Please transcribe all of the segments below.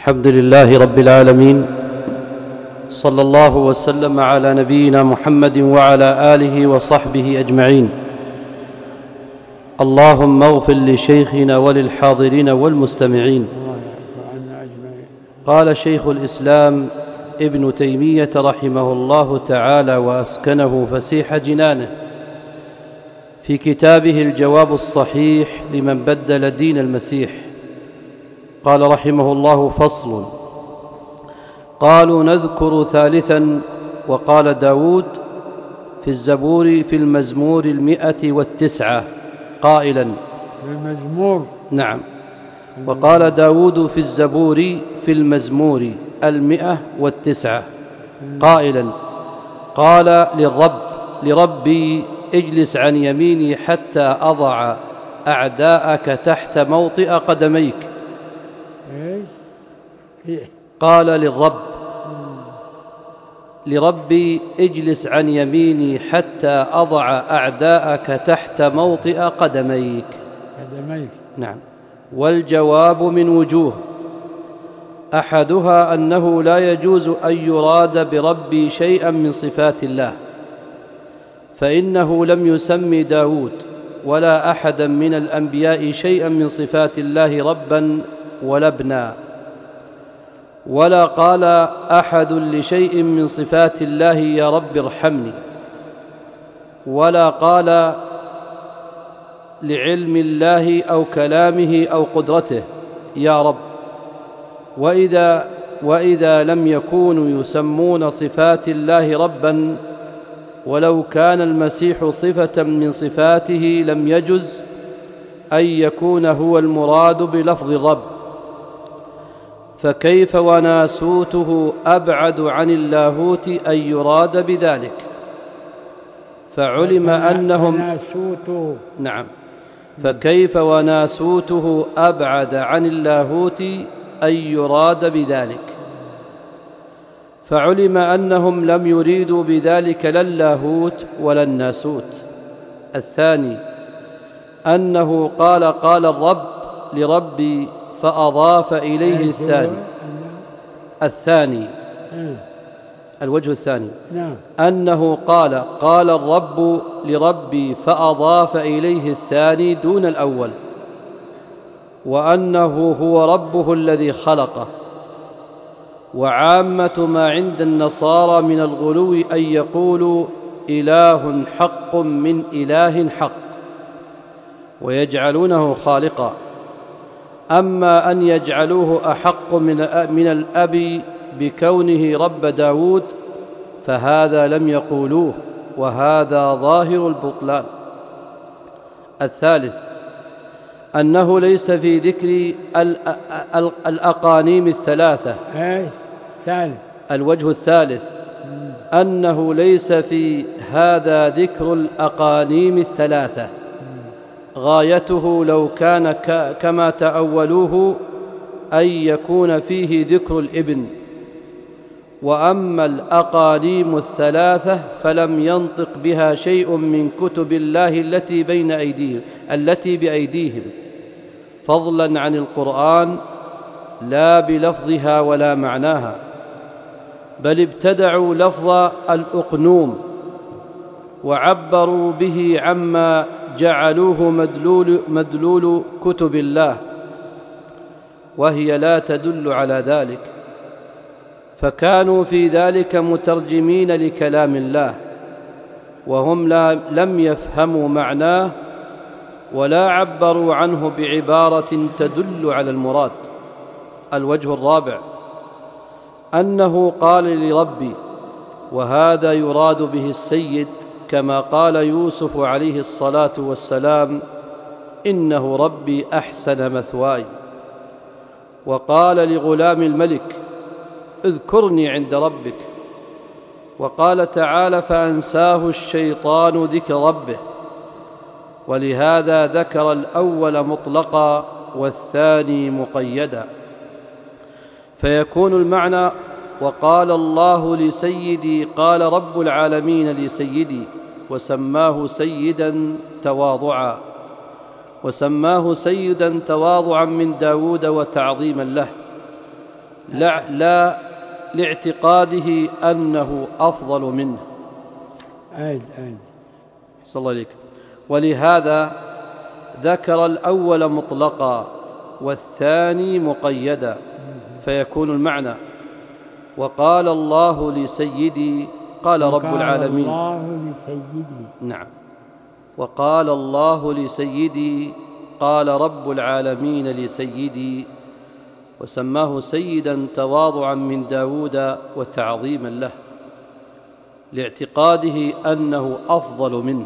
الحمد لله رب العالمين، صلى الله وسلم على نبينا محمد وعلى آله وصحبه أجمعين. اللهم اغفر لشيخنا وللحاضرين والمستمعين. قال شيخ الإسلام ابن تيمية رحمه الله تعالى وأسكنه فسيح جنانه في كتابه الجواب الصحيح لمن بدل دين المسيح، قال رحمه الله: فصل. قالوا نذكر ثالثا: وقال داود في الزبور في المزمور 109 قائلا. المزمور، نعم. وقال داود في الزبور في المزمور 109 قائلا: قال لربي اجلس عن يميني حتى أضع أعداءك تحت موطئ قدميك. قال لربي اجلس عن يميني حتى أضع أعداءك تحت موطئ قدميك. نعم. والجواب من وجوه: أحدها أنه لا يجوز أن يراد بربي شيئا من صفات الله، فإنه لم يسم داود ولا أحدا من الأنبياء شيئا من صفات الله ربا ولا ابنا، ولا قال أحد لشيء من صفات الله يا رب ارحمني، ولا قال لعلم الله أو كلامه أو قدرته يا رب. وإذا لم يكونوا يسمون صفات الله ربا، ولو كان المسيح صفة من صفاته لم يجز أن يكون هو المراد بلفظ الرب، فكيف وناسوته أبعد عن اللاهوت أن يراد بذلك؟ فعلم أنهم نعم. فكيف وناسوته أبعد عن اللاهوت أن يراد بذلك؟ فعلم أنهم لم يريدوا بذلك لا اللاهوت ولا الناسوت. الثاني أنه قال الرب لربي فأضاف إليه الثاني الوجه الثاني أنه قال الرب لربي فأضاف إليه الثاني دون الأول، وأنه هو ربه الذي خلقه. وعامة ما عند النصارى من الغلو أن يقولوا إله حق من إله حق ويجعلونه خالقا، أما أن يجعلوه أحق من الأب بكونه رب داود فهذا لم يقولوه، وهذا ظاهر البطلان. الثالث أنه ليس في ذكر الأقانيم الثلاثة. الوجه الثالث أنه ليس في هذا ذكر الأقانيم الثلاثة، غايته لو كان كما تأولوه أن يكون فيه ذكر الابن. وأما الأقانيم الثلاثة فلم ينطق بها شيء من كتب الله التي بأيديهم، فضلا عن القرآن، لا بلفظها ولا معناها، بل ابتدعوا لفظ الأقنوم وعبروا به عما جعلوه مدلول كتب الله، وهي لا تدل على ذلك، فكانوا في ذلك مترجمين لكلام الله، وهم لم يفهموا معناه ولا عبروا عنه بعبارة تدل على المراد. الوجه الرابع أنه قال لربي، وهذا يراد به السيد، كما قال يوسف عليه الصلاة والسلام: إنه ربي أحسن مثواي. وقال لغلام الملك: اذكرني عند ربك. وقال تعالى: فأنساه الشيطان ذكر ربه. ولهذا ذكر الأول مطلقا والثاني مقيدا، فيكون المعنى: وقال الله لسيدي قال رب العالمين لسيدي، وسماه سيدا تواضعا من داود وتعظيما له. لا لاعتقاده أنه أفضل منه. صلى الله عليك. ولهذا ذكر الأول مطلقا والثاني مقيدا، فيكون المعنى وقال الله لسيدي قال رب العالمين. الله لسيدي. نعم. وقال الله لسيدي قال رب العالمين لسيدي، وسماه سيدا تواضعا من داود وتعظيما له لاعتقاده أنه أفضل منه.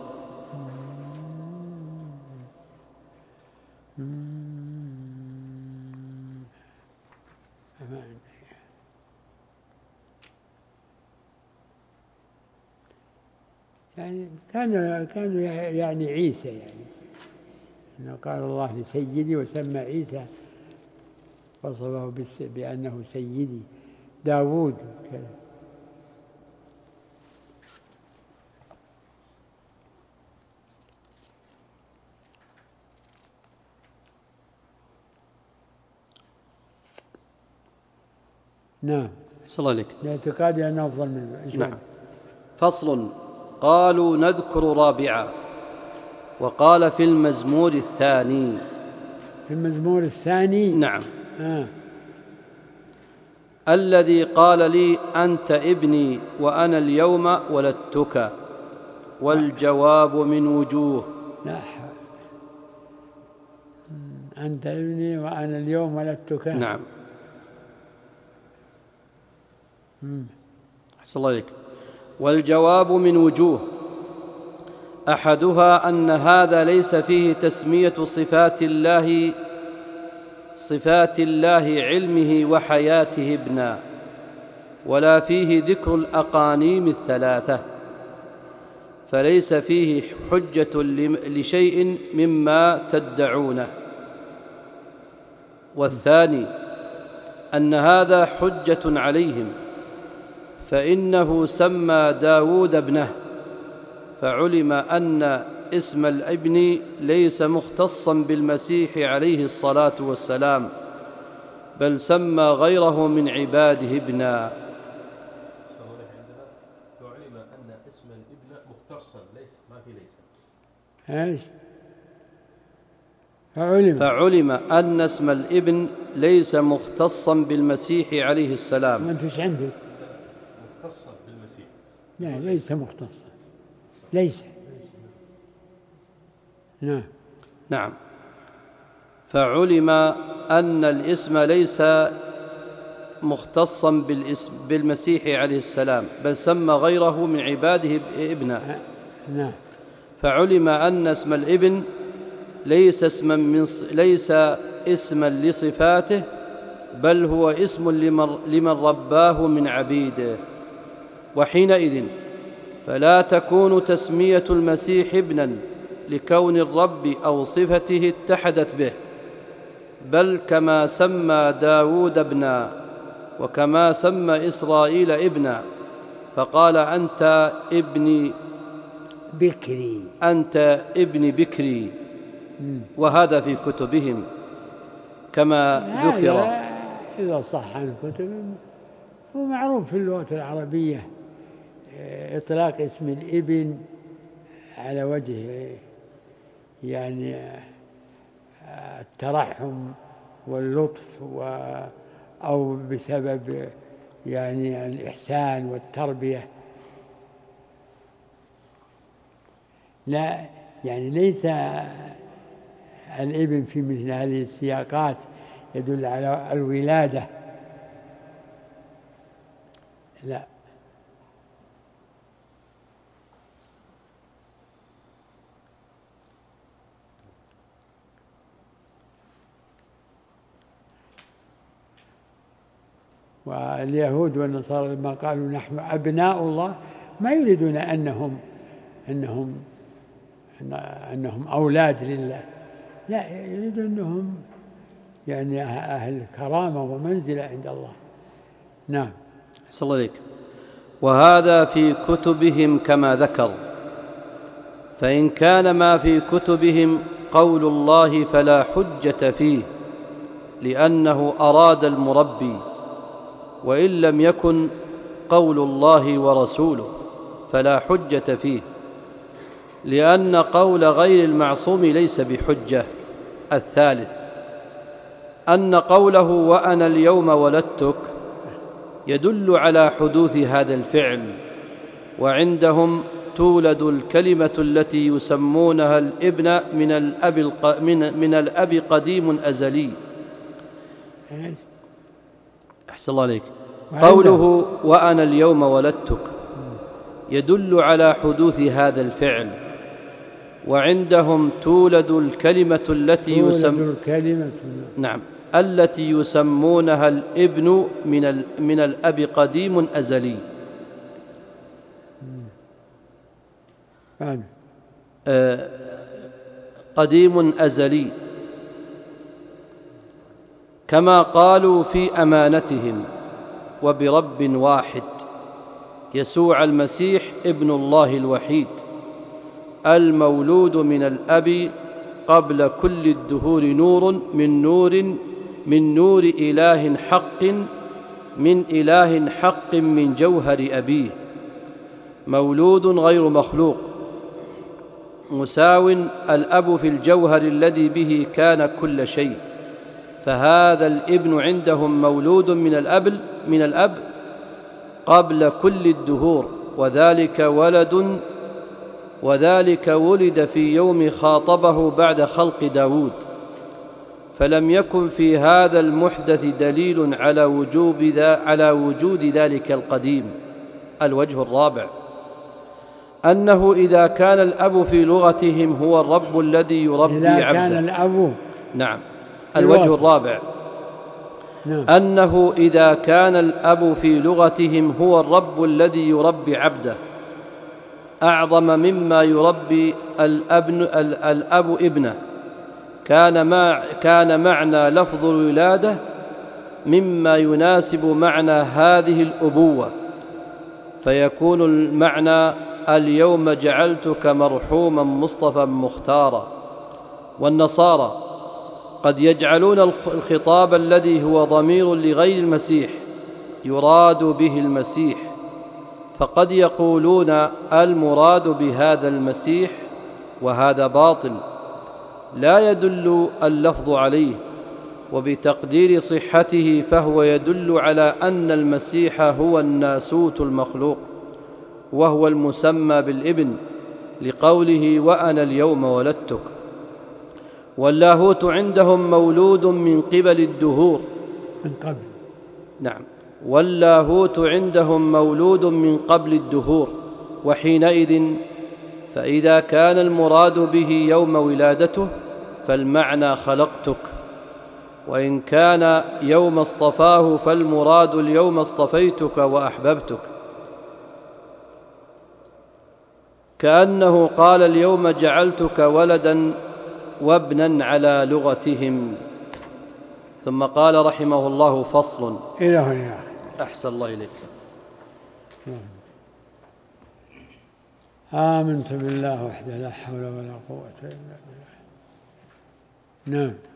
يعني كان يعني عيسى، يعني إنه قال الله لسيدي وسمى عيسى وصفه بأنه سيدي. داود كذا. نعم. صلى الله عليك. لاعتقاد أنه أفضل منه. نعم. فصل. قالوا نذكر رابعا. وقال في المزمور الثاني. في المزمور الثاني. نعم. الذي قال لي أنت ابني وأنا اليوم ولدتك، والجواب من وجوه. لا. أنت ابني وأنا اليوم ولدتك. نعم. أحسن الله عليك. والجواب من وجوه. أحدها أن هذا ليس فيه تسمية صفات الله علمه وحياته ابنا، ولا فيه ذكر الأقانيم الثلاثة، فليس فيه حجة لشيء مما تدعونه. والثاني أن هذا حجة عليهم، فإنه سمى داود ابنه، فعلم أن اسم الابن ليس مختصا بالمسيح عليه الصلاة والسلام، بل سمى غيره من عباده ابنا. فعلم أن اسم الابن مختصا ما في ليس. ايش؟ فعلم أن اسم الابن ليس مختصا بالمسيح عليه السلام. ما انتش عندك مختصا بالمسيح؟ لا، ليس مختصا. ليس. نعم. فعلم أن الاسم ليس مختصا بالمسيح عليه السلام، بل سمى غيره من عباده ابنا. نعم. فعلم أن اسم الابن ليس اسما لصفاته، بل هو اسم لمن رباه من عبيده. وحينئذ فلا تكون تسمية المسيح ابنا لكون الرب أو صفته اتحدت به، بل كما سمى داود ابنا، وكما سمى إسرائيل ابنا، فقال أنت ابن بكري، وهذا في كتبهم كما ذكر. إذا صح عن كتبهم هو معروف في اللغة العربية إطلاق اسم الابن على وجه يعني الترحم واللطف أو بسبب يعني الإحسان والتربية. لا، يعني ليس الابن في مثل هذه السياقات يدل على الولادة، لا. واليهود والنصارى لما قالوا نحن أبناء الله ما يريدون أنهم أولاد لله، لا، يريدون أنهم يعني أهل كرامة ومنزلة عند الله. نعم. صلى الله عليك. وهذا في كتبهم كما ذكر، فإن كان ما في كتبهم قول الله فلا حجة فيه، لأنه أراد المربي، وإن لم يكن قول الله ورسوله فلا حجة فيه، لأن قول غير المعصوم ليس بحجة. الثالث أن قوله وأنا اليوم ولدتك يدل على حدوث هذا الفعل، وعندهم تولد الكلمة التي يسمونها الابن من الأب قديم أزلي. أحسن الله عليك. قوله وأنا اليوم ولدتك يدل على حدوث هذا الفعل، وعندهم تولد الكلمة التي يسمونها الابن من الأب قديم أزلي. قديم أزلي، كما قالوا في أمانتهم وبرب واحد يسوع المسيح ابن الله الوحيد المولود من الأب قبل كل الدهور، نور من نور إله حق، من إله حق من جوهر أبيه، مولود غير مخلوق، مساو الأب في الجوهر الذي به كان كل شيء. فهذا الابن عندهم مولود من الأب قبل كل الدهور، وذلك ولد في يوم خاطبه بعد خلق داود. فلم يكن في هذا المحدث دليل على وجود ذلك القديم. الوجه الرابع أنه إذا كان الأب في لغتهم هو الرب الذي يربي عبده. نعم. الوجه الرابع أنه إذا كان الأب في لغتهم هو الرب الذي يربي عبده أعظم مما يربي الأب ابنه، كان معنى لفظ الولادة مما يناسب معنى هذه الأبوة، فيكون المعنى اليوم جعلتك مرحوما مصطفى مختارا. والنصارى قد يجعلون الخطاب الذي هو ضمير لغير المسيح يراد به المسيح، فقد يقولون المراد بهذا المسيح، وهذا باطل لا يدل اللفظ عليه، وبتقدير صحته فهو يدل على أن المسيح هو الناسوت المخلوق، وهو المسمى بالابن لقوله وأنا اليوم ولدتك. واللاهوت عندهم مولود من قبل الدهور، نعم، واللاهوت عندهم مولود من قبل الدهور. وحينئذ فإذا كان المراد به يوم ولادته فالمعنى خلقتك، وإن كان يوم اصطفاه فالمراد اليوم اصطفيتك وأحببتك، كأنه قال اليوم جعلتك ولدا وابنا على لغتهم. ثم قال رحمه الله فصل. أحسن الله إليك. آمنت بالله وحده لا حول ولا قوة إلا بالله. نعم.